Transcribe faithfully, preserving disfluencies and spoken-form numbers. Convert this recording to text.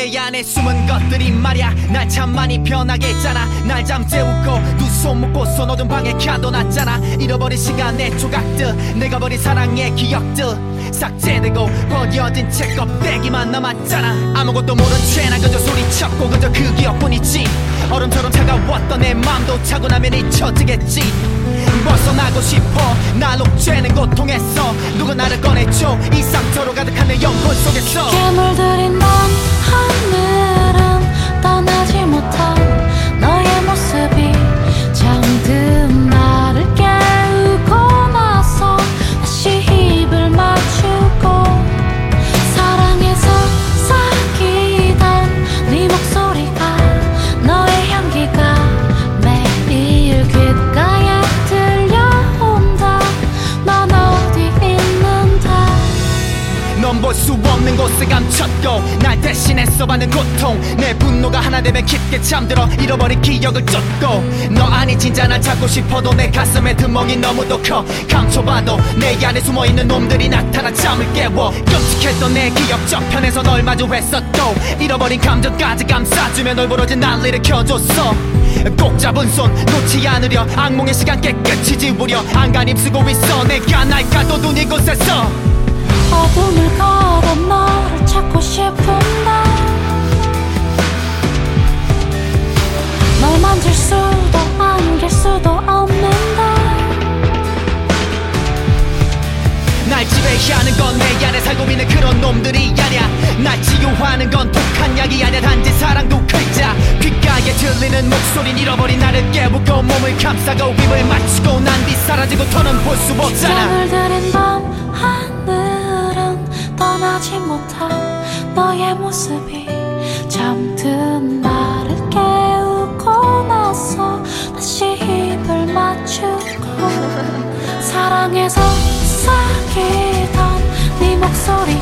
내 안에 숨은 것들이 말야 날 참 많이 변하게 했잖아. 날 잠재우고 두 손 묶고서 어두운 방에 가둬놨잖아. 잃어버린 시간의 조각들, 내가 버린 사랑의 기억들 삭제되고 버려진 채 껍데기만 남았잖아. 아무것도 모른 채 난 그저 소리쳤고 그저 그 기억뿐이지. 얼음처럼 차가웠던 내 맘도 차고 나면 잊혀지겠지. 벗어나고 싶어 날 옥죄는 고통에서 누가 나를 꺼내줘. 이 상처로 가득한 내 영혼 속에서 깊게 물들인 밤 하늘은 떠나지 못한 너의 모습이 잠든 나를 깨우고 나서 다시 입을 맞추고 사랑에서 사귀던 네 목소리가 너의 향기가 매일 귓가에 들려온다. 넌 어디 있는데 넌 볼 수 없는 곳에 감췄고 날 대신해서 받는 고통. 내 분노가 하나 되면 깊게 잠들어 잃어버린 기억을 쫓고 너 아니 진짜 날 찾고 싶어도 내 가슴에 드멍이 너무도 커. 감춰봐도 내 안에 숨어있는 놈들이 나타나 잠을 깨워. 끔찍했던 내 기억 저편에서 널 마주했었고 잃어버린 감정까지 감싸주며 널 부러진 날 일으켜줬어. 꼭 잡은 손 놓지 않으려 악몽의 시간 깨끗이 지우려 안간 힘쓰고 있어. 내가 날 가둬둔 이곳에서 어둠을 걸어 너를 찾고 싶은데 널 만질 수도 안길 수도 없는데 날 지배하는 건 내 안에 살고 있는 그런 놈들이 아냐. 날 치유하는 건 독한 약이 아냐. 단지 사랑도 글자 귓가에 들리는 목소린 잃어버린 나를 깨우고 몸을 감싸고 입을 맞추고 난 뒤 사라지고 더는 볼 수 없잖아. 물들인 밤 하늘은 떠나지 못한 너의 모습이 잠든 나를 깨우고 나서 다시 입을 맞추고 사랑에서 사귀던 네 목소리